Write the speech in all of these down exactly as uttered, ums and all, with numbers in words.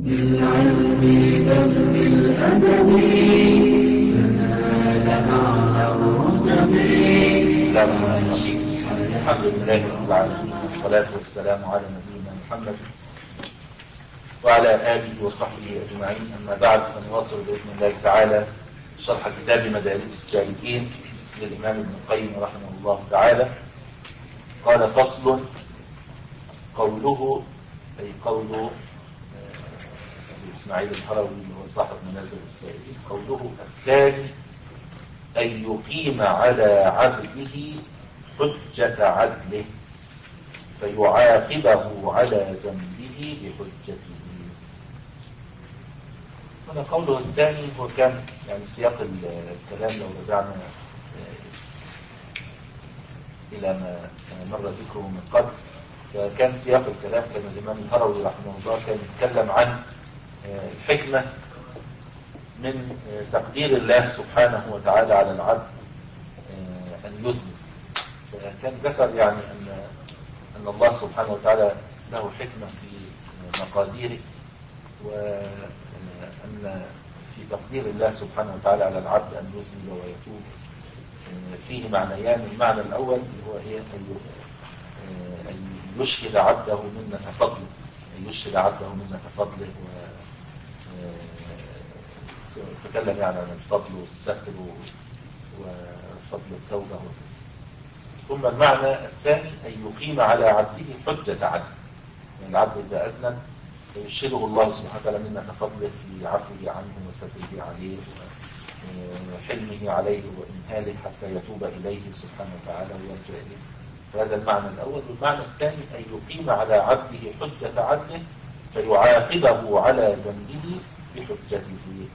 بالعلم بل بالأدب تنال أعلى الرتب. الحمد لله رب العالمين، والصلاة والسلام على نبينا محمد وعلى آله وصحبه أجمعين. أما بعد، فنواصل بإذن الله تعالى شرح كتاب مدارج السالكين للإمام ابن القيم رحمه الله تعالى. قال: فصل. قوله، أي قول إسماعيل الهروي وهو صاحب منازل السائلين، قوله الثاني: أن يقيم على عبده حجة عدله فيعاقبه على ذنبه بحجته. هنا قوله الثاني هو كان يعني سياق الكلام. لو رجعنا إلى ما مر ذكره من قبل، فكان سياق الكلام كان الإمام الهروي رحمه الله كان يتكلم عن الحكمة من تقدير الله سبحانه وتعالى على العبد أن يذنب. فكان ذكر يعني أن أن الله سبحانه وتعالى له حكمة في مقاديره، وأن في تقدير الله سبحانه وتعالى على العبد أن يذنب ويتوب فيه معنيان. المعنى الأول هو إيه؟ أن يشهد عبده منة فضله، أن يشهد عبده منة فضله، وتكلم يعني عن الفضل والستر وفضل التوبة. ثم المعنى الثاني أن يقيم على عبده حجة عدل، يعني العبد إذا أذنب فيشهده الله سبحانه وتعالى منة فضله في عفوه عنه وستره عليه وحلمه عليه وإمهاله حتى يتوب إليه سبحانه وتعالى ويرجع إليه. فهذا المعنى الأول. والمعنى الثاني أن يقيم على عبده حجة عدله فيعاقبه على ذنبه بحجته.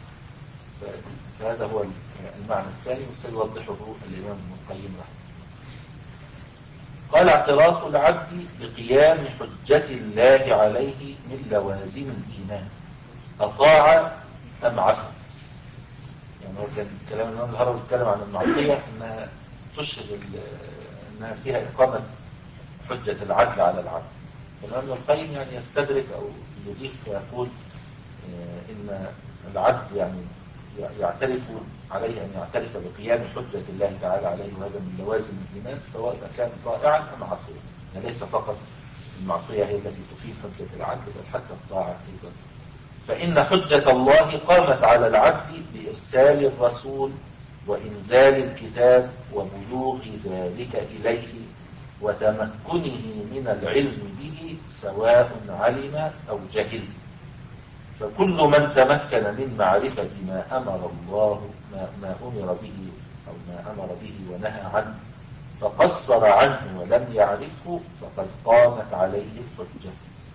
فهذا هو المعنى الثاني، وسيوضحه الإمام ابن القيم رحمه الله. قال: اعتراف العبد بقيام حجة الله عليه من لوازم الإيمان، أطاع أم عصى. يعني هو كان كلام الإمام الهروي بيتكلم عن المعصية أنها تشهد أنها فيها إقامة حجة العدل على العبد. فالإمام ابن القيم يعني يستدرك أو يضيف ويقول إن العبد يعني يعترف عليه أن يعترف بقيام حجة الله تعالى عليه، وهذا من لوازم الإيمان، سواء كان طائعا أم عصيا. يعني ليس فقط المعصية هي التي تقيم حجة العبد، بل حتى الطاعة أيضا. فإن حجة الله قامت على العبد بإرسال الرسول وإنزال الكتاب وبلوغ ذلك إليه وتمكنه من العلم به سواء علم أو جهل. فكل من تمكن من معرفة ما أمر الله ما, ما أمر به أو ما أمر به ونهى عنه فقصر عنه ولم يعرفه فقد قامت عليه الحجة.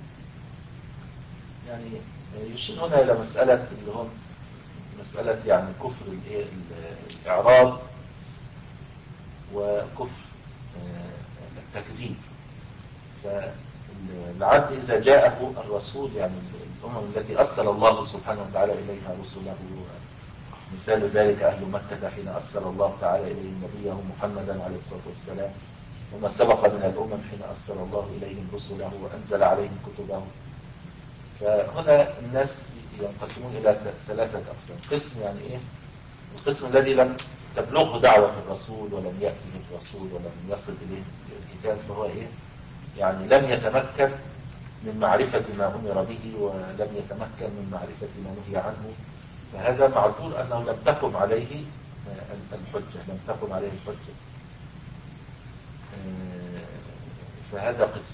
يعني يشير هنا إلى مسألة اللي هم مسألة يعني كفر الإعراض وكفر التكذيب. فالعبد إذا جاءه الرسول، يعني الأمم التي أرسل الله سبحانه وتعالى إليها رسله، مثال ذلك أهل مكة حين أرسل الله تعالى إليهم نبيه محمدا عليه الصلاة والسلام، وما سبق من الأمم حين أرسل الله إليهم رسله وأنزل عليهم كتبه. فهنا الناس ينقسمون إلى ثلاثة أقسام. قسم يعني إيه؟ القسم الذي لم تبلغه دعوة الرسول ولم يأته الرسول ولم يصل إليه الكتاب، فهو إيه؟ يعني لم يتمكن من معرفة ما أمر به ولم يتمكن من معرفة ما نهي عنه، فهذا معذور أنه لم تقم عليه الحجة، لم تقم عليه الحجة. فهذا قسم.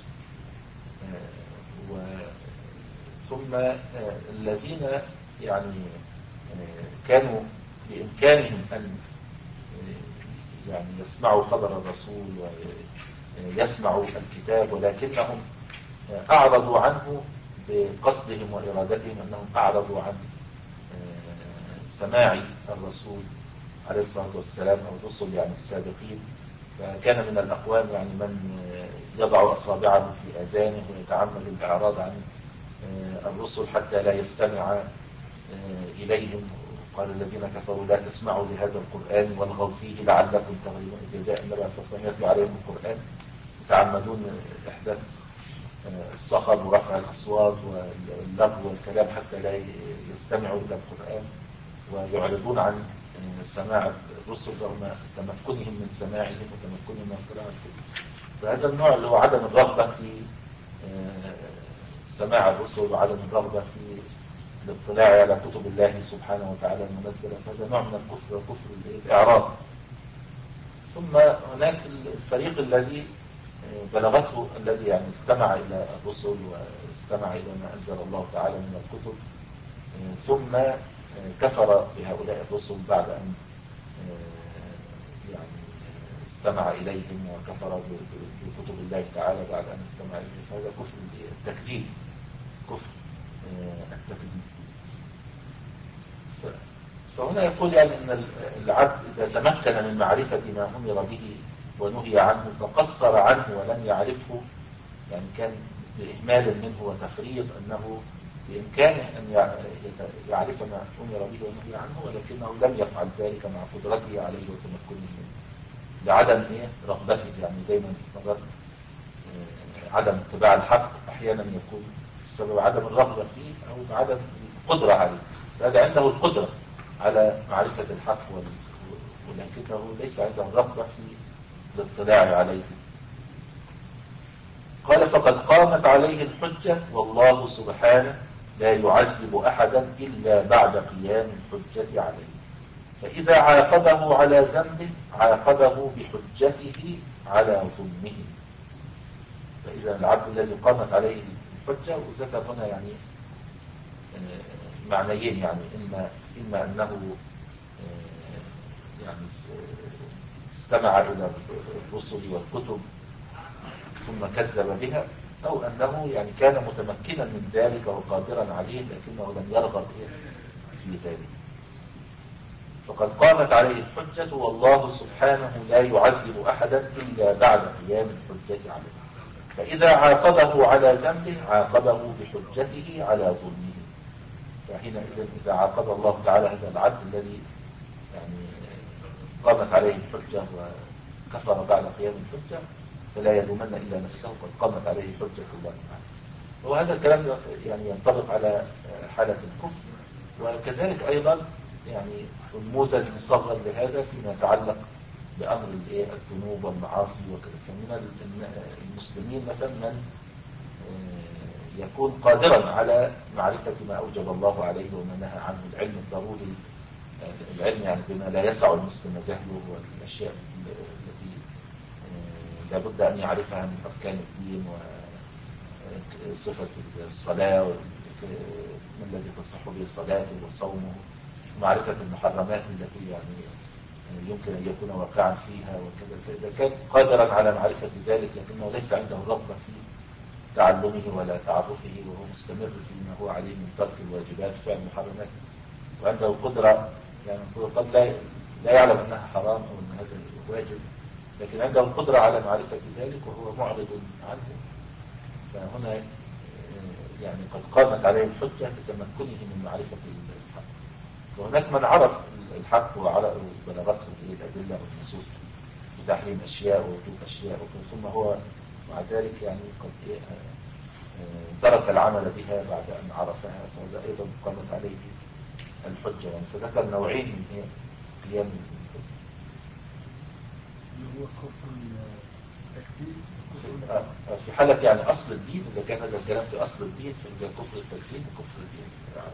ثم الذين يعني كانوا بإمكانهم أن يعني يسمعوا خبر الرسول ويسمعوا الكتاب، ولكنهم أعرضوا عنه بقصدهم وإرادتهم، أنهم أعرضوا عن سماع الرسول عليه الصلاة والسلام أو الرسل يعني السابقين. فكان من الأقوام يعني من يضع أصابعه في آذانه ويتعمد الإعراض عن الرسل حتى لا يستمع إليهم. قال الذين كفروا لا تسمعوا لهذا القرآن والغوا فيه لعلكم تغلبون. إذا جاء النبي صلى الله عليه وسلم يتلو عليهم القرآن يتعمدون إحداث الصخب ورفع الأصوات واللغو والكلام حتى لا يستمعوا إلى القرآن ويعرضون عن سماع الرسل رغم تمكنهم من سماعهم وتمكنهم من قراءة الكتب. فهذا النوع اللي هو عدم الرغبة في سماع الرسل وعدم الرغبة في الاطلاع على كتب الله سبحانه وتعالى المنزلة، فهذا نوع من الكفر وكفر الإعراض. ثم هناك الفريق الذي بلغته الذي يعني استمع إلى الرسل واستمع إلى ما أنزل الله تعالى من الكتب ثم كفر بهؤلاء الرسل بعد أن يعني استمع إليهم وكفر بكتب الله تعالى بعد أن استمع إليهم، فهذا كفر التكذيب، كفر التكذيب. فهنا يقول يعني أن العبد إذا تمكن من معرفة ما أمر به ونهي عنه فقصر عنه ولم يعرفه، يعني كان بإهمال منه وتفريط، أنه بإمكانه أن يعرف ما أمر به ونهي عنه ولكنه لم يفعل ذلك مع قدرته عليه وتمكنه منه لعدم إيه رغبته. يعني دايما مرات عدم اتباع الحق أحيانا يكون بسبب عدم الرغبة فيه أو بعدم القدرة عليه، فهذا عنده القدرة على معرفة الحق ولكنه ليس عنده الرغبة في الاطلاع عليه. قال فقد قامت عليه الحجة والله سبحانه لا يعذب أحدا إلا بعد قيام الحجة عليه، فإذا عاقبه على ذنبه عاقبه بحجته على ظلمه. فإذا العبد الذي قامت عليه الحجة، وذكر هنا يعني معنيين، يعني إما, إما أنه يعني استمع إلى الرسل والكتب ثم كذب بها، أو أنه يعني كان متمكنا من ذلك وقادرا عليه لكنه لم يرغب في ذلك. فقد قامت عليه الحجة والله سبحانه لا يعذب أحدا إلا بعد قيام الحجة عليه، فإذا عاقبه على ذنبه عاقبه بحجته على ظلمه. فحينئذ إذا عاقب الله تعالى هذا العبد الذي يعني قامت عليه الحجة وكفر بعد قيام الحجة فلا يلومن إلا نفسه، قد قامت عليه حجة الله تعالى. وهذا الكلام يعني ينطبق على حالة الكفر، وكذلك أيضا يعني نموذج مصغر لهذا فيما يتعلق بأمر الذنوب والمعاصي وكذا. فمن المسلمين مثلا من يكون قادرا على معرفة ما أوجب الله عليه وما نهى عنه، العلم الضروري، العلم يعني بما لا يسع المسلم جهله، والأشياء التي لابد أن يعرفها من أركان الدين وصفة الصلاة ما الذي تصح به صلاته وصومه، ومعرفة المحرمات التي يعني يمكن أن يكون واقعا فيها وكذا. فإذا كان قادرا على معرفة ذلك لكنه ليس عنده الرغبة في تعلمه ولا تعرفه وهو مستمر فيما هو عليه من ترك الواجبات فعل المحرمات، وعنده قدرة يعني قد لا لا يعلم أنها حرام أو أن هذا واجب، لكن عنده القدرة على معرفة ذلك وهو معرض عنه، فهنا يعني قد قامت عليه الحجة بتمكنه من معرفة الحق. وهناك من عرف الحق وبلغته الأدلة والنصوص بتحريم أشياء ووجوب أشياء، ثم هو مع ذلك يعني قد ترك العمل بها بعد أن عرفها، فهذا أيضا قامت عليه الحجة. يعني فذكر نوعين من قيام الحجة، اللي هو كفر التكذيب في حالة يعني أصل الدين. إذا كان هذا الكلام في أصل الدين فإذا كفر التكذيب وكفر الدين.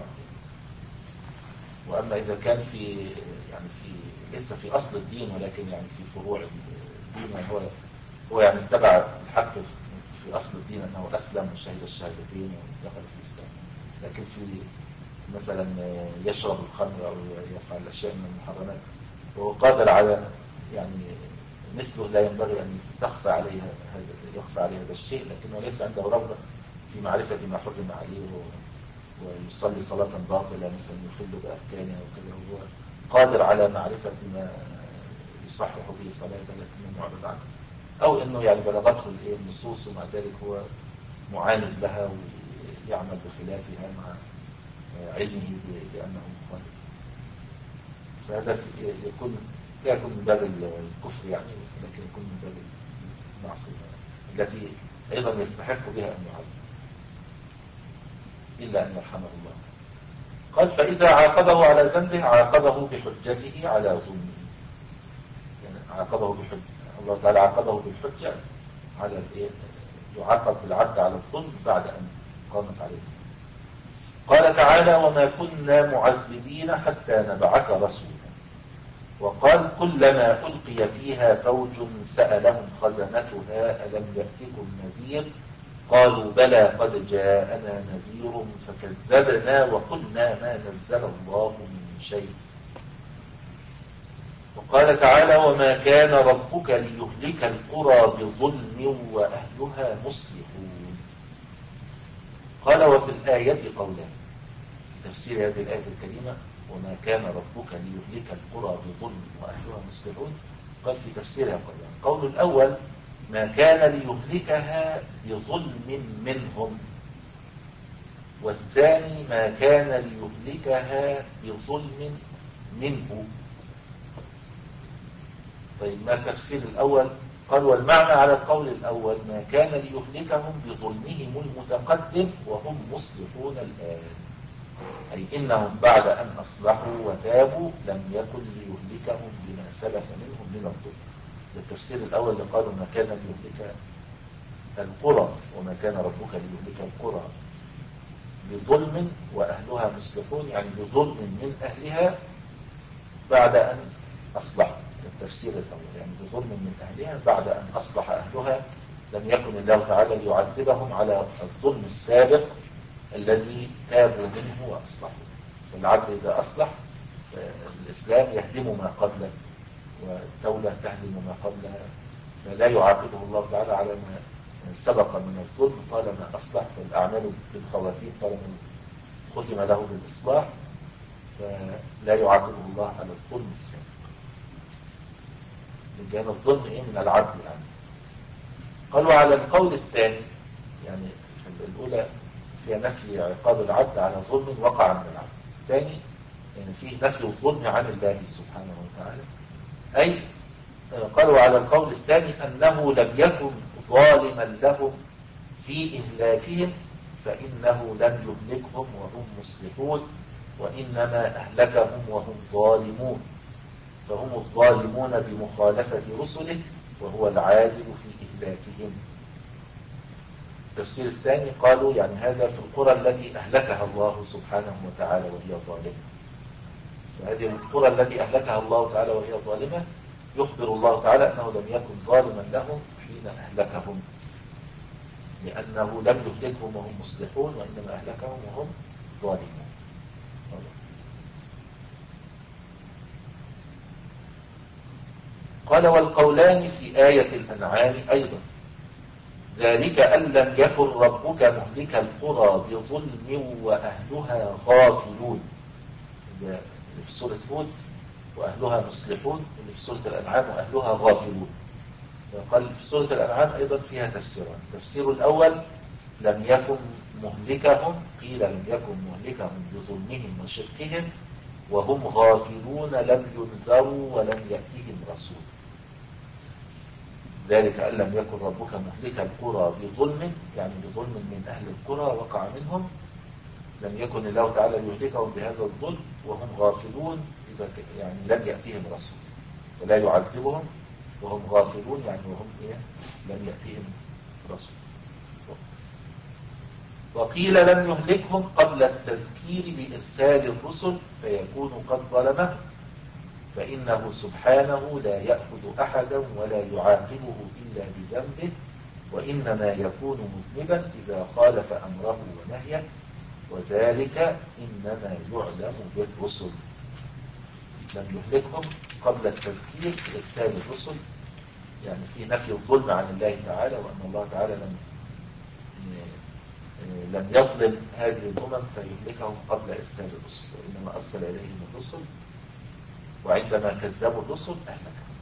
وأما إذا كان في يعني في ليس في أصل الدين ولكن يعني في فروع الدين، يعني هو هو يعني اتبع الحق في أصل الدين أنه أسلم وشهد الشهادتين ودخل في الإسلام، لكن في مثلا يشرب الخمر أو يفعل أشياء من المحرمات وهو قادر على يعني مثله لا ينبغي أن تخفى عليه هذا يخفى عليه هذا الشيء، لكنه ليس عنده رغبة في معرفة ما حرم عليه ويصلي صلاة باطلة مثلا يخل بأركانها وكذا، وهو قادر على معرفة ما يصحح به صلاته لكنه معرض عنه، أو أنه يعني بلغته النصوص ومع ذلك هو معاند لها ويعمل بخلافها مع علمه بأنه مخالف. فهذا يكون لا يكون من باب الكفر يعني، لكن يكون من باب المعصية التي أيضا يستحق بها أن يعذب إلا أن يرحمه الله. قال فإذا عاقبه على ذنبه عاقبه بحجته على ظلمه، يعني عاقبه بحجة، الله تعالى عاقبه بالحجة على الإيه؟ يعاقب بالعبد على الظلم بعد أن قامت عليه. قال تعالى وما كنا معذبين حتى نبعث رسولا. وقال كلما ألقي فيها فوج سألهم خزنتها ألم يأتكم نذير قالوا بلى قد جاءنا نذير فكذبنا وقلنا ما نزل الله من شيء. وقال تعالى وما كان ربك ليهلك القرى بظلم وأهلها مصلحون. قال وفي الآية قولان، تفسير هذه الآية الكريمة وما كان ربك ليهلك القرى بظلم وأهلها مصلحون، قال في تفسيرها قولان. القول الأول ما كان ليهلكها بظلم منهم، والثاني ما كان ليهلكها بظلم منه. طيب ما تفسير الأول؟ قال والمعنى على القول الأول ما كان ليهلكهم بظلمهم المتقدم وهم مصلحون الآن، أي إنهم بعد أن أصلحوا وتابوا لم يكن ليهلكهم بما سلف منهم من الظلم. التفسير الأول اللي قالوا ما كان ليهلك القرى وما كان ربك ليهلك القرى بظلم وأهلها مصلحون، يعني بظلم من أهلها بعد أن أصلحوا. التفسير الأول يعني بظلم من أهلها بعد أن أصلح أهلها، لم يكن الله تعالى ليعذبهم على الظلم السابق الذي تابوا منه وأصلحوا. فالعبد إذا أصلح الإسلام يهدم ما قبله والدولة تهدم ما قبلها، فلا يعاقبه الله تعالى على ما سبق من الظلم طالما أصلح. فالأعمال بالخواتيم طالما ختم له بالإصلاح فلا يعاقبه الله على الظلم السابق، لأن الظلم إيه من العدل يعني. قالوا على القول الثاني يعني الأولى فيها نفي عقاب العبد على ظلم وقع من العبد، الثاني يعني فيه نفي الظلم عن الله سبحانه وتعالى. أي قالوا على القول الثاني أنه لم يكن ظالما لهم في إهلاكهم فإنه لم يهلكهم وهم مصلحون، وإنما أهلكهم وهم ظالمون، فهم الظالمون بمخالفة رسله وهو العادل في إهلاكهم. التفسير الثاني قالوا يعني هذا في القرى التي أهلكها الله سبحانه وتعالى وهي ظالمة، فهذه القرى التي أهلكها الله تعالى وهي ظالمة يخبر الله تعالى أنه لم يكن ظالما لهم حين أهلكهم، لأنه لم يهلكهم وهم مصلحون وإنما أهلكهم وهم ظالمون. قال والقولان في آية الأنعام أيضا ذلك أن لم يكن ربك مهلك القرى بظلم وأهلها غافلون، اللي في سورة هود وأهلها مصلحون، اللي في سورة الأنعام وأهلها غافلون. قال في سورة الأنعام أيضا فيها تفسيران. التفسير الأول لم يكن مهلكهم، قيل لم يكن مهلكهم بظلمهم وشركهم وهم غافلون لم ينذروا ولم يأتهم رسول. ذلك أن لم يكن ربك مهلك القرى بظلم، يعني بظلم من أهل القرى وقع منهم، لم يكن الله تعالى يهلكهم بهذا الظلم وهم غافلون، يعني لم يأتهم رسول ولا يعذبهم وهم غافلون، يعني وهم إيه؟ لم يأتهم رسول. وقيل لم يهلكهم قبل التذكير بإرسال الرسل فيكون قد ظلمه، فإنه سبحانه لا يأخذ أحدا ولا يعاقبه إلا بذنبه، وإنما يكون مذنبا إذا خالف أمره ونهيه، وذلك إنما يعلم بالرسل. لم يهلكهم قبل التذكير بإرسال الرسل، يعني في نفي الظلم عن الله تعالى، وأن الله تعالى لم لم يظلم هذه الأمم فيهلكهم قبل إرسال الرسل، وإنما أرسل إليهم الرسل وعندما كذبوا الرسل أهلكهم.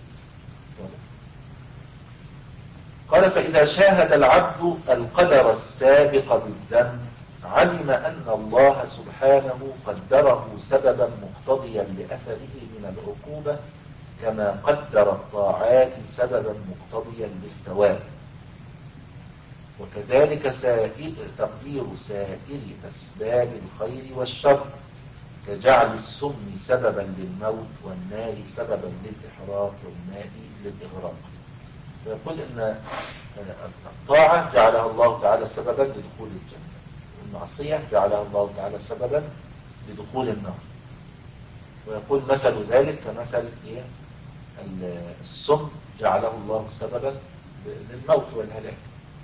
قال فإذا شاهد العبد القدر السابق بالذنب علم أن الله سبحانه قدره سببا مقتضيا لأثره من العقوبة كما قدر الطاعات سببا مقتضيا للثواب. وكذلك سائر تقدير سائر أسباب الخير والشر كجعل السم سببا للموت والنار سببا للإحراق والماء للإغراق. فيقول إن الطاعة جعلها الله تعالى سببا لدخول الجنة، والمعصية جعلها الله تعالى سببا لدخول النار. ويقول مثل ذلك كمثل إيه؟ السم جعله الله سببا للموت والهلاك،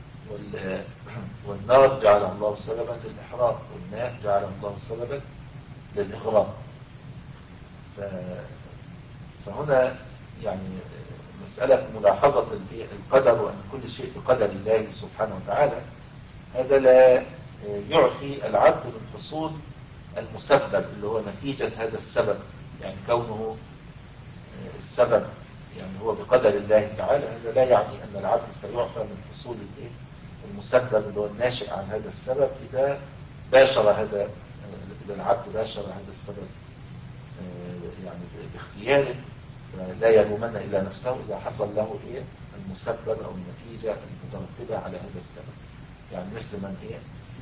والنار جعله الله سببا للإحراق، والماء جعله الله سببا للإغراق. فهنا يعني مسألة ملاحظة القدر وأن كل شيء بقدر الله سبحانه وتعالى، هذا لا يعفي العبد من حصول المسبب اللي هو نتيجة هذا السبب. يعني كونه السبب يعني هو بقدر الله تعالى، هذا لا يعني أن العبد سيعفى من حصول المسبب اللي هو الناشئ عن هذا السبب إذا باشر هذا إذا العبد باشر هذا السبب يعني باختياره، فلا يلومن إلا نفسه إذا حصل له إيه المسبب أو النتيجة المترتبة على هذا السبب. يعني مثل من إيه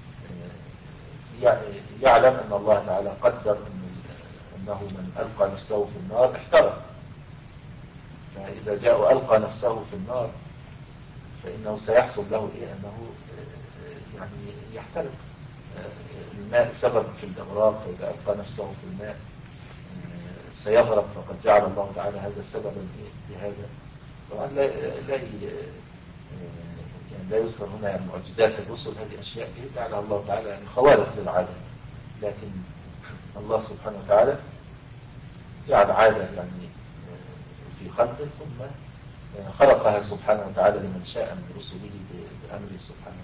يعلم أن الله تعالى قدر أنه من ألقى نفسه في النار احترق، فإذا جاء وألقى نفسه في النار فإنه سيحصل له إيه أنه يعني يحترق. الماء سبب في الإغراق، فإذا ألقى نفسه في الماء سيغرق، فقد جعل الله تعالى هذا سببا لهذا. طبعا لا لا يعني لا يذكر هنا يعني معجزات الرسل، هذه أشياء جعلها الله تعالى يعني خوارق للعادة، لكن الله سبحانه وتعالى جعل عادة يعني في خلقه ثم خلقها سبحانه وتعالى لمن شاء من رسله بأمره سبحانه.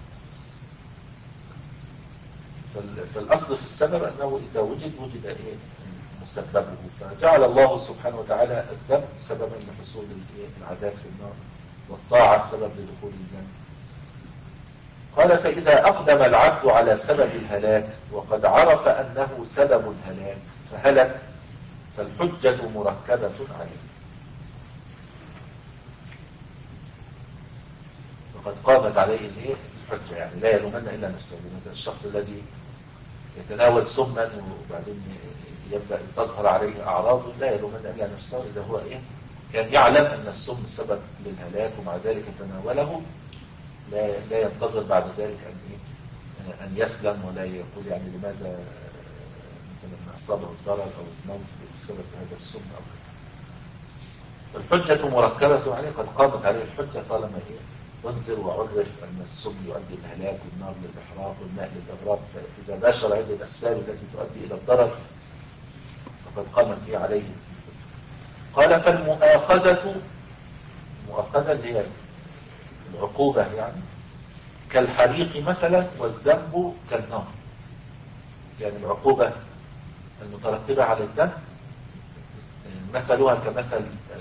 فالأصل في السبب أنه إذا وجد وجد إيه مسببه، فجعل الله سبحانه وتعالى الذنب سببا لحصول العذاب في النار، والطاعة سبب لدخول الجنة. قال فإذا أقدم العبد على سبب الهلاك وقد عرف أنه سبب الهلاك فهلك فالحجة مركبة عليه، وقد قامت عليه الايه الحجة. يعني لا يلومن إلا نفسه. مثل الشخص الذي يتناول سما وبعدين يبدأ تظهر عليه أعراض، لا يلومن إلا نفسه إذا هو إيه كان يعلم أن السم سبب للهلاك ومع ذلك تناوله، لا لا ينتظر بعد ذلك أن إيه أن يسلم، ولا يقول يعني لماذا مثلا أصابه الضرر أو الموت بسبب هذا السم أو كذا. الحجة مركبة عليه، قد قامت عليه الحجة طالما إيه وانزل وعرف أن السم يؤدي الهلاك والنار للإحراق والماء للإغراق، فإذا باشر هذه الأسباب التي تؤدي إلى الضرر فقد قامت فيه عليه. قال فالمؤاخذة، المؤاخذة اللي هي العقوبة يعني كالحريق مثلا، والذنب كالنار. يعني العقوبة المترتبة على الذنب مثلها كمثل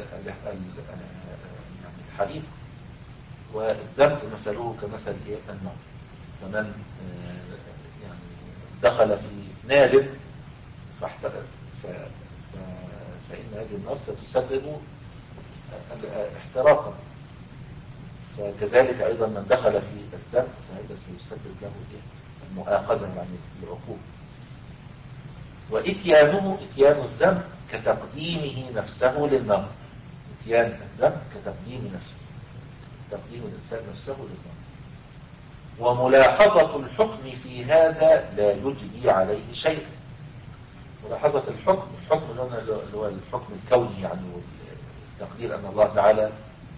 الحريق، والذنب مثله كمثل النار. فمن يعني دخل في نار فاحترق فإن هذه النار ستسبب احتراقا، فكذلك أيضا من دخل في الذنب فهذا سيسبب له المؤاخذة يعني العقوبة. وإتيانه إتيان الذنب كتقديمه نفسه للنار. إتيان الذنب كتقديم نفسه، تقديم الإنسان نفسه للنار. وملاحظة الحكم في هذا لا يجدي عليه شيء. ملاحظة الحكم، الحكم اللي هو الحكم الكوني يعني، والتقدير أن الله تعالى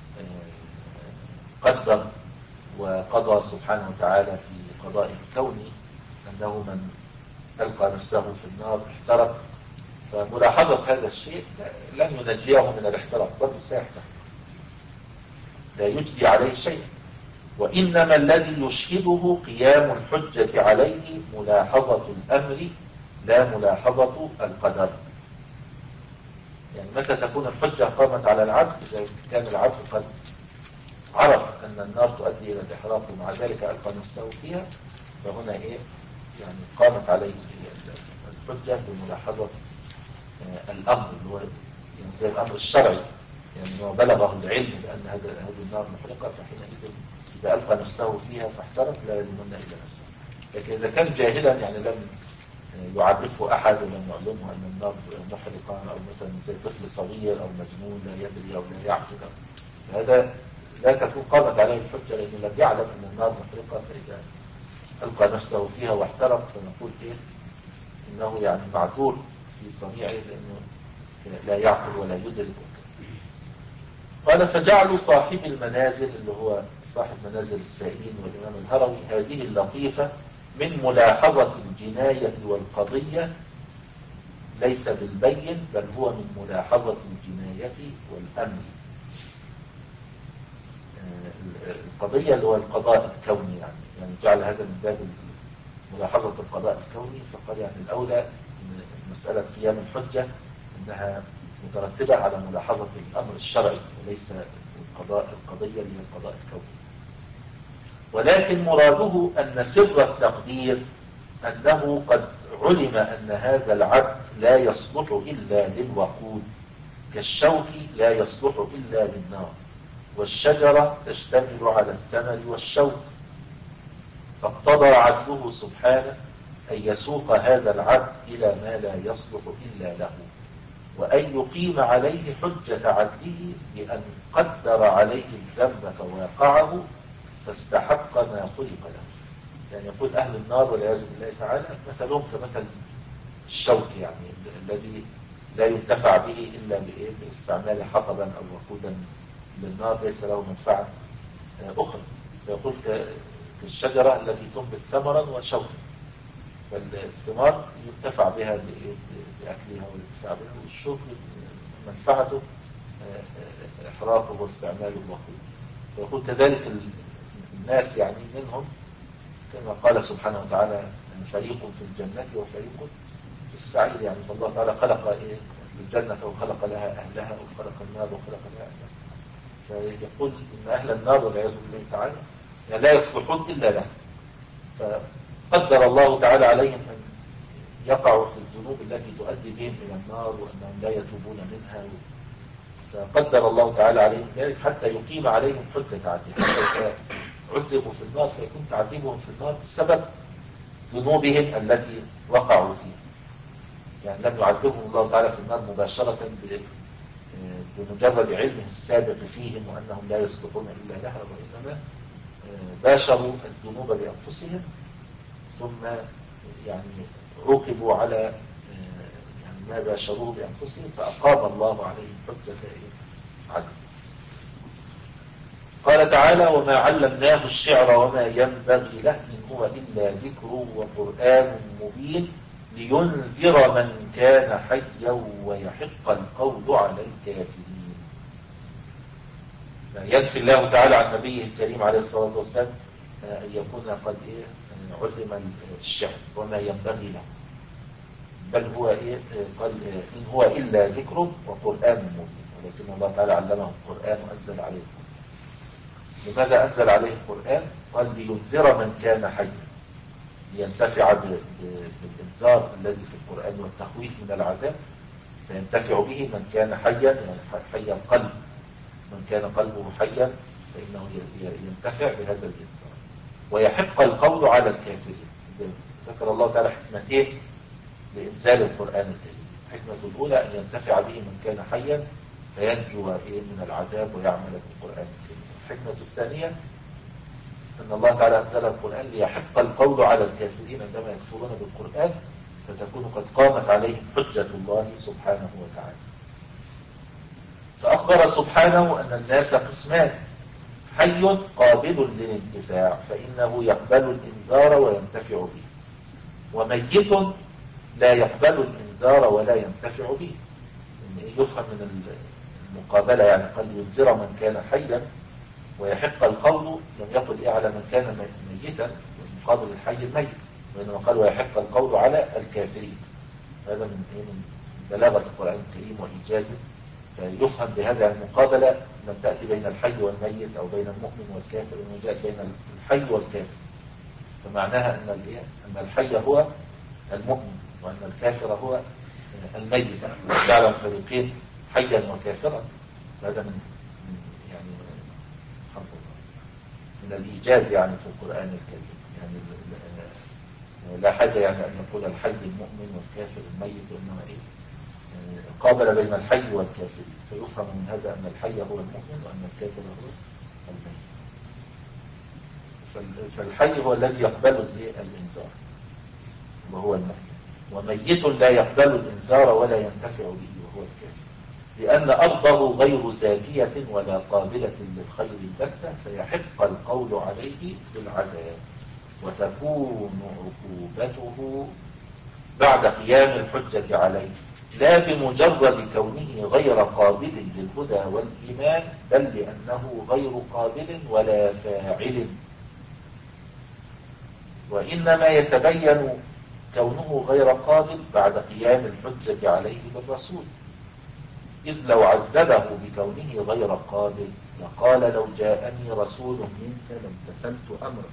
قدر وقضى سبحانه وتعالى في قضاء الكوني أنه من ألقى نفسه في النار احترق. فملاحظة هذا الشيء لن ينجيه من الاحتراق، برضه سيحترق، لا يجدي عليه شيء. وإنما الذي يشهده قيام الحجة عليه ملاحظة الأمر لا ملاحظة القدر. يعني متى تكون الحجة قامت على العبد؟ إذا كان العبد قد عرف أن النار تؤدي إلى الإحراق ومع ذلك ألقى نفسه فيها، فهنا إيه يعني قامت عليه الحجة بملاحظة الأمر اللي هو يعني زي الأمر الشرعي، يعني هو بلغه العلم بأن هذه النار محرقة، فحينئذ إذا ألقى نفسه فيها فاحترق لا يلومن إلا نفسه. لكن إذا كان جاهلا يعني لم يعرفه أحد ولم يعلمه أن النار محرقة، أو مثلا زي طفل صغير أو مجنون لا يدري أو لا يعقل، هذا لا تكون قامت عليه الحجة لأنه لم يعلم أن النار محرقة. فإذا ألقى نفسه فيها واحترق فنقول إيه إنه يعني معذور في صنيعه لأنه لا يعقل ولا يدرك. قال فجعلوا صاحب المنازل اللي هو صاحب منازل السائلين والإمام الهروي هذه اللطيفة من ملاحظة الجناية والقضية ليس بالبين، بل هو من ملاحظة الجناية والأمر. القضية اللي هو القضاء الكوني، يعني يعني جعل هذا من باب ملاحظة القضاء الكوني. فقال يعني الأولى أن مسألة قيام الحجة أنها مترتبة على ملاحظة الأمر الشرعي وليس القضاء القضية اللي هي القضاء الكوني. ولكن مراده أن سر التقدير أنه قد علم أن هذا العبد لا يصلح إلا للوقود، كالشوك لا يصلح إلا للنار، والشجرة تشتمل على الثمر والشوك، فاقتضى عدله سبحانه أن يسوق هذا العبد إلى ما لا يصلح إلا له، وأن يقيم عليه حجة عدله بأن قدر عليه الذنب فواقعه فاستحق ما خلق له. يعني يقول أهل النار والعياذ بالله تعالى مثلهم كمثل الشوك، يعني الذي لا ينتفع به إلا باستعمال حطبا أو وقودا للنار ليس له منفعة أخرى. فيقول كالشجرة التي تنبت ثمرا وشوكا، فالثمار ينتفع بها بأكلها والانتفاع بها، والشوك منفعته إحراقه واستعماله الوقود. فيقول كذلك الناس يعني منهم كما قال سبحانه وتعالى فريق في الجنة وفريق في السعير. يعني فالله تعالى خلق الجنة وخلق لها أهلها وخلق النار وخلق لها أهلها. فيقول إن أهل النار والعياذ بالله تعالى يعني لا يصلحون إلا له، فقدر الله تعالى عليهم أن يقعوا في الذنوب التي تؤدي بهم إلى النار وأنهم لا يتوبون منها. فقدر الله تعالى عليهم ذلك حتى يقيم عليهم حجة عدله، حتى إذا عذبوا في النار فيكون تعذيبهم في النار بسبب ذنوبهم التي وقعوا فيها. يعني لم يعذبهم الله تعالى في النار مباشرة بمجرد علمه السابق فيهم وأنهم لا يصلحون إلا لها، وإنما باشروا الذنوب بأنفسهم ثم يعني عوقبوا على يعني ما باشروه بأنفسهم فأقام الله عليهم حجة عدل. قال تعالى وما علمناه الشعر وما ينبغي له إن هو إلا ذكر وقرآن مبين لينذر من كان حيا ويحق القول على الكافرين. ينفي الله تعالى عن نبيه الكريم عليه الصلاة والسلام أن يكون قد إيه علم الشعر وما ينبغي له، بل هو إيه قال إن هو إلا ذكر وقرآن مبين، ولكن الله تعالى علمه القرآن وأنزل عليه القرآن. لماذا أنزل عليه القرآن؟ قال لينذر من كان حيا، لينتفع بالإنذار الذي في القرآن والتخويف من العذاب، فينتفع به من كان حيا يعني حي القلب، من كان قلبه حيا فإنه ينتفع بهذا الإنذار. ويحق القول على الكافرين. ذكر الله تعالى حكمتين لإنزال القرآن الكريم. الحكمة الأولى أن ينتفع به من كان حيا فينجو من العذاب ويعمل بالقرآن الكريم. الحكمة الثانية أن الله تعالى أنزل القرآن ليحق القول على الكافرين عندما يكفرون بالقرآن، فتكون قد قامت عليهم حجة الله سبحانه وتعالى. فأخبر سبحانه أن الناس قسمان: حي قابل للانتفاع فإنه يقبل الإنذار وينتفع به، وميت لا يقبل الإنذار ولا ينتفع به. يفهم من المقابلة يعني قال ينذر من كان حيا ويحق القول، لم يقل إيه على من كان ميتا مقابل الحي الميت، وإنما قال ويحق القول على الكافرين. هذا من من بلاغة القرآن الكريم وإيجازه. فيفهم بهذا المقابلة لم تأتي بين الحي والميت أو بين المؤمن والكافر، إنما جاءت بين الحي والكافر. فمعناها أن الإيه أن الحي هو المؤمن وأن الكافر هو الميت، جعل الفريقين حيا وكافرا. هذا من يعني من الإيجاز يعني في القرآن الكريم. يعني لا حاجة يعني أن يقول الحي المؤمن والكافر الميت، وإنما إيه قابل بين الحي والكافر، فيفهم من هذا أن الحي هو المؤمن وأن الكافر هو الميت. فالحي هو الذي يقبل الإنذار وهو المؤمن، وميت لا يقبل الإنذار ولا ينتفع به وهو الكافر، لأن أرضه غير زاكية ولا قابلة للخير البتة، فيحق القول عليه بالعذاب، وتكون عقوبته بعد قيام الحجة عليه، لا بمجرد كونه غير قابل للهدى والإيمان، بل لأنه غير قابل ولا فاعل. وإنما يتبين كونه غير قابل بعد قيام الحجة عليه بالرسول، إذ لو عذبه بكونه غير قابل لقال لو جاءني رسول منك لامتثلت أمره.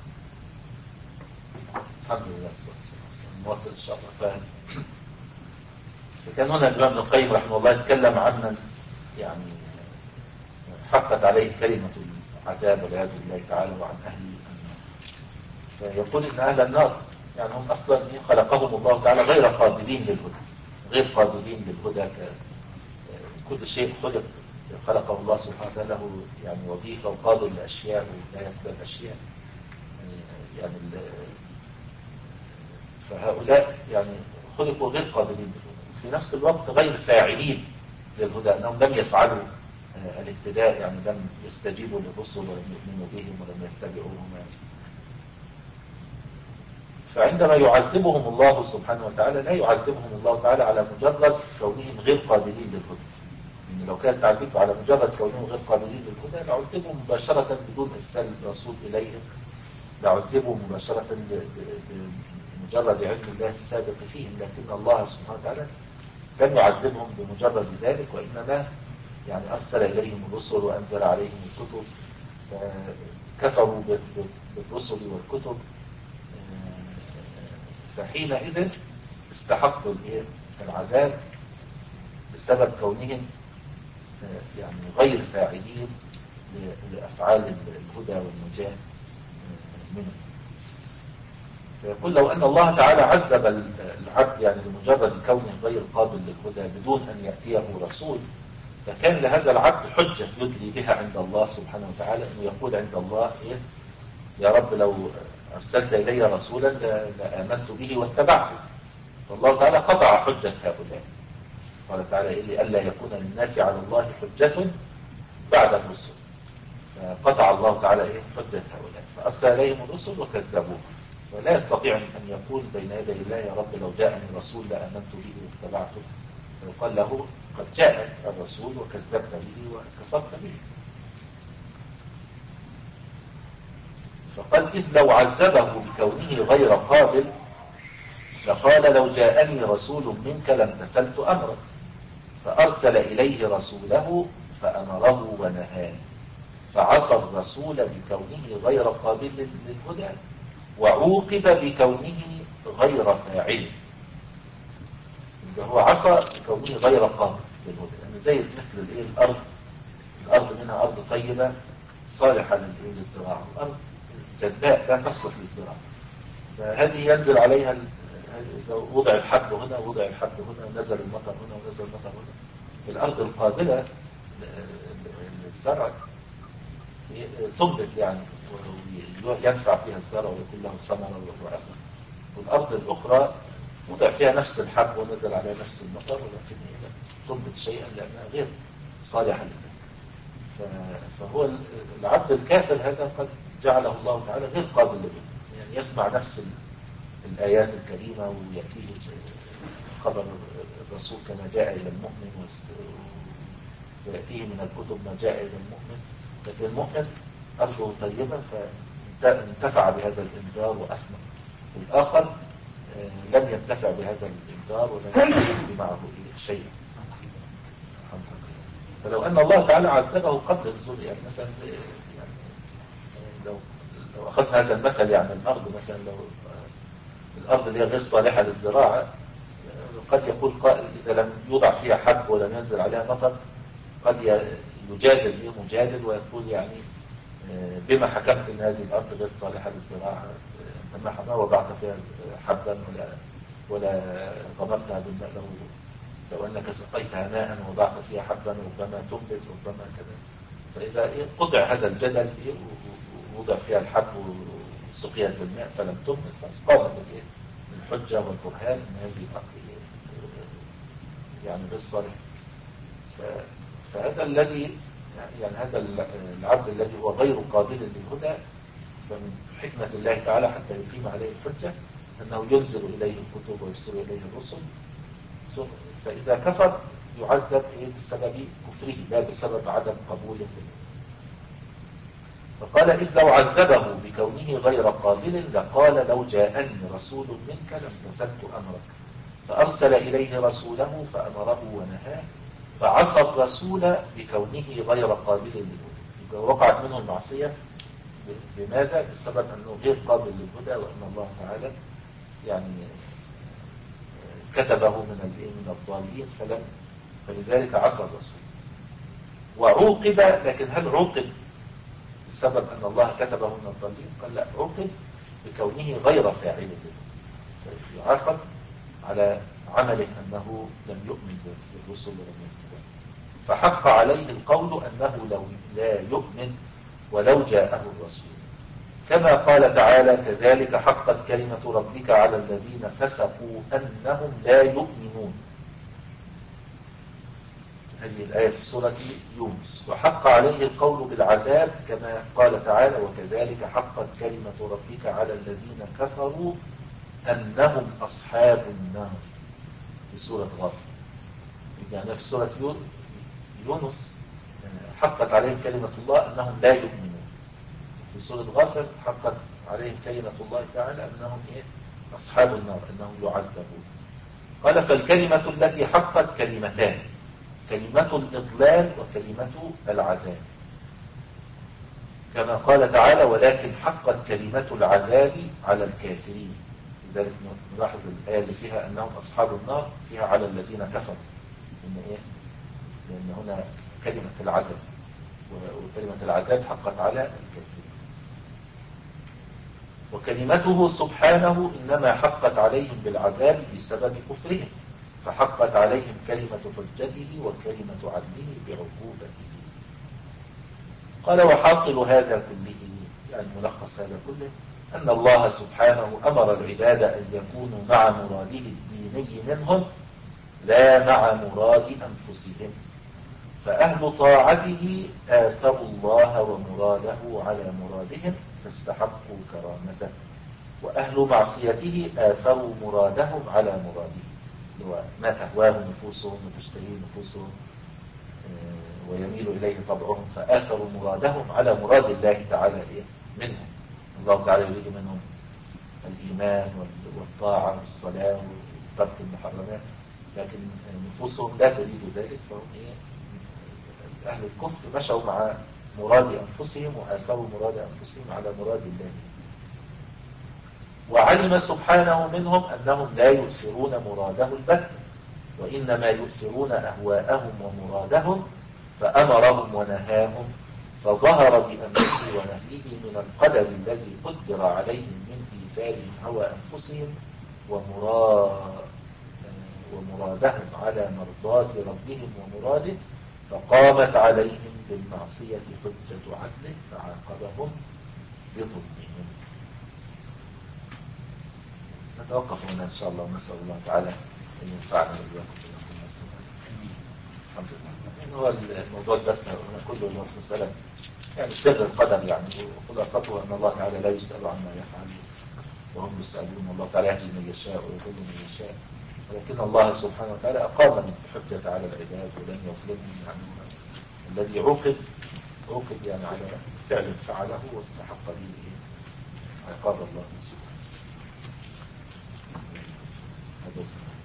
الحمد لله نواصل إن شاء الله. ف... فكان هنا الإمام ابن القيم رحمه الله يتكلم عن من يعني حقت عليه كلمة العذاب والعياذ بالله تعالى وعن أهل النار. فيقول إن أهل النار يعني هم أصلا خلقهم الله تعالى غير قابلين للهدى، غير قابلين للهدى. كل شيء خلق خلقه الله سبحانه وتعالى له يعني وظيفة وقابل لأشياء ولا يقبل أشياء يعني. فهؤلاء يعني خلقوا غير قابلين للهدى، في نفس الوقت غير فاعلين للهدى، أنهم لم يفعلوا الاهتداء، يعني لم يستجيبوا للرسل ولم يؤمنوا بهم ولم يتبعوهم. فعندما يعذبهم الله سبحانه وتعالى لا يعذبهم الله تعالى على مجرد كونهم غير قابلين للهدى. يعني لو كانت تعذيب على مجرد كونهم غير قابلين للهدى لعذبهم مباشرة بدون إرسال الرسول إليهم، لعذبهم مباشرة بمجرد علم الله السابق فيهم. لكن الله سبحانه وتعالى لم يعذبهم بمجرد ذلك، وإنما يعني أرسل إليهم الرسل وأنزل عليهم الكتب، كفروا بالرسل والكتب، فحينئذ استحقوا العذاب بسبب كونهم يعني غير فاعلين لأفعال الهدى والنجاة منه. فيقول لو أن الله تعالى عذب العبد يعني لمجرد كونه غير قابل للهدى بدون أن يأتيه رسول، فكان لهذا العبد حجة يدلي بها عند الله سبحانه وتعالى، أنه يقول عند الله إيه يا رب لو أرسلت إلي رسولا لآمنت به واتبعته. فالله تعالى قطع حجة هؤلاء، قال تعالى إيه لئلا يكون للناس على الله حجة بعد الرسل، فقطع الله تعالى إيه حجة هؤلاء، فأرسل إليهم الرسل وكذبوه. ولا يستطيع أن يقول بين يدي الله يا رب لو جاءني رسول لآمنت به واتبعته، فيقال له قد جاءك الرسول وكذبت به وكفرت به. فقال إذ لو عذبه بكونه غير قابل لقال لو جاءني رسول منك لامتثلت أمرك، فأرسل إليه رسوله فأمره ونهاه، فعصى الرسول بكونه غير قابل للهدى، وعوقب بكونه غير فاعل. هو عصى بكونه غير قابل للهدى، يعني زي مثل الايه الأرض، الأرض منها أرض طيبة صالحة للزراعة، الأرض جدباء لا تصلح للزراعة، فهذه ينزل عليها لو وضع الحب هنا ووضع الحب هنا ونزل المطر هنا ونزل المطر هنا. الأرض القابلة للزرع تنبت يعني وينفع فيها الزرع ويكون له ثمرة وأثر. والأرض الأخرى وضع فيها نفس الحب ونزل عليها نفس المطر ولكن هي تنبت شيئا لأنها غير صالحة لله. فهو العبد الكافر هذا قد جعله الله تعالى غير قابل له، يعني يسمع نفس الآيات الكريمة ويأتيه خبر الرسول كما جاء إلى المؤمن، ويأتيه من الكتب ما جاء إلى المؤمن، لكن المؤمن أرجو طيبة فانتفع بهذا الإنذار وأسمع، والآخر لم ينتفع بهذا الإنذار ولم يكن معه شيء. فلو أن الله تعالى عذبه قبل النزول، يعني مثلا يعني لو لو أخذنا هذا المثل يعني الأرض مثلا، لو الأرض اللي هي غير صالحة للزراعة قد يقول قائل إذا لم يوضع فيها حب ولم ينزل عليها مطر قد يجادل إيه مجادل ويقول يعني بما حكمت ان هذه الارض غير صالحه للزراعه، انت ما وضعت فيها حبا ولا ولا غمرتها بالماء، لو لو انك سقيتها ماء ووضعت فيها حبا ربما تنبت ربما كذا. فاذا إيه قطع هذا الجدل إيه ووضع فيها الحب وسقيت بالماء فلم تنبت، فاستقامت الايه الحجه والبرهان ان هذه الارض يعني غير صالحه. فهذا الذي يعني هذا العبد الذي هو غير قابل للهدى، فمن حكمة الله تعالى حتى يقيم عليه الحجة أنه ينزل إليه الكتب ويرسل إليه الرسل، فإذا كفر يعذب بسبب كفره لا بسبب عدم قبوله. فقال إذ لو عذبه بكونه غير قابل لقال لو جاءني رسول منك لامتثلت أمرك، فأرسل إليه رسوله فأمره ونهاه فعصى الرسول بكونه غير قابل للهدى، وقعت منه المعصية. لماذا؟ بسبب أنه غير قابل للهدى، وأن الله تعالى يعني كتبه من من الضالين فلم فلذلك عصى الرسول وعوقب. لكن هل عوقب بسبب أن الله كتبه من الضالين؟ قال لا، عوقب بكونه غير فاعل للهدى، يعاقب على عمله أنه لم يؤمن بالرسل ولم يؤمن، فحق عليه القول أنه لو لا يؤمن ولو جاءه الرسول، كما قال تعالى كذلك حقت كلمة ربك على الذين فسقوا أنهم لا يؤمنون. هذه الآية في سورة يونس. وحق عليه القول بالعذاب كما قال تعالى وكذلك حقت كلمة ربك على الذين كفروا أنهم أصحاب النار في سورة غافر. يعني في سورة يونس حقت عليهم كلمة الله أنهم لا يؤمنون، في سورة غافر حقت عليهم كلمة الله تعالى أنهم إيه؟ أصحاب النار، أنهم يعذبون. قال فالكلمة التي حقت كلمتان، كلمة الإضلال وكلمة العذاب، كما قال تعالى ولكن حقت كلمة العذاب على الكافرين. لذلك نلاحظ الآية اللي فيها أنهم أصحاب النار فيها على الذين كفروا، إن إيه؟ لأن هنا كلمة العذاب وكلمة العذاب حقت على الكافرين. وكلمته سبحانه إنما حقت عليهم بالعذاب بسبب كفرهم، فحقت عليهم كلمة حجته وكلمة عدله بعقوبته. قال وحاصل هذا كله، يعني ملخص هذا كله، أن الله سبحانه أمر العباد أن يكونوا مع مراده الديني منهم لا مع مراد أنفسهم، فأهل طاعته آثروا الله ومراده على مرادهم فاستحقوا كرامته، وأهل معصيته آثروا مرادهم على مراده، ما تهواه نفوسهم وتشتهيه نفوسهم ويميل إليه طبعهم، فآثروا مرادهم على مراد الله تعالى منهم. الله تعالى يريد منهم الإيمان والطاعة والصلاة وترك المحرمات، لكن نفوسهم لا تريد ذلك، فهم أهل الكفر مشوا مع مراد أنفسهم وآثروا مراد أنفسهم على مراد الله. وعلم سبحانه منهم أنهم لا يؤثرون مراده البتة، وإنما يؤثرون أهواءهم ومرادهم، فأمرهم ونهاهم، فظهر بأمره ونهيه من القدر الذي قدر عليهم من إيثارهم هوى أنفسهم ومراد ومرادهم على مرضاة ربهم ومراده، فقامت عليهم بالمعصية حجة عدله فعاقبهم بظلمهم. نتوقف هنا إن شاء الله، ونسأل الله تعالى أن ينفعنا وإياكم بما كنا نستفيد. الحمد لله. هو الموضوع الدرس كله اللي هو في مسألة يعني سر القدر، يعني وخلاصته أن الله تعالى لا يسأل عما يفعل وهم يسألون، والله تعالى يهدي من يشاء ويضل من يشاء، ولكن الله سبحانه وتعالى أقام الحجة على العباد ولم يظلمهم. يعني الذي عوقب عوقب يعني على فعل فعله واستحق به عقاب الله سبحانه. هذا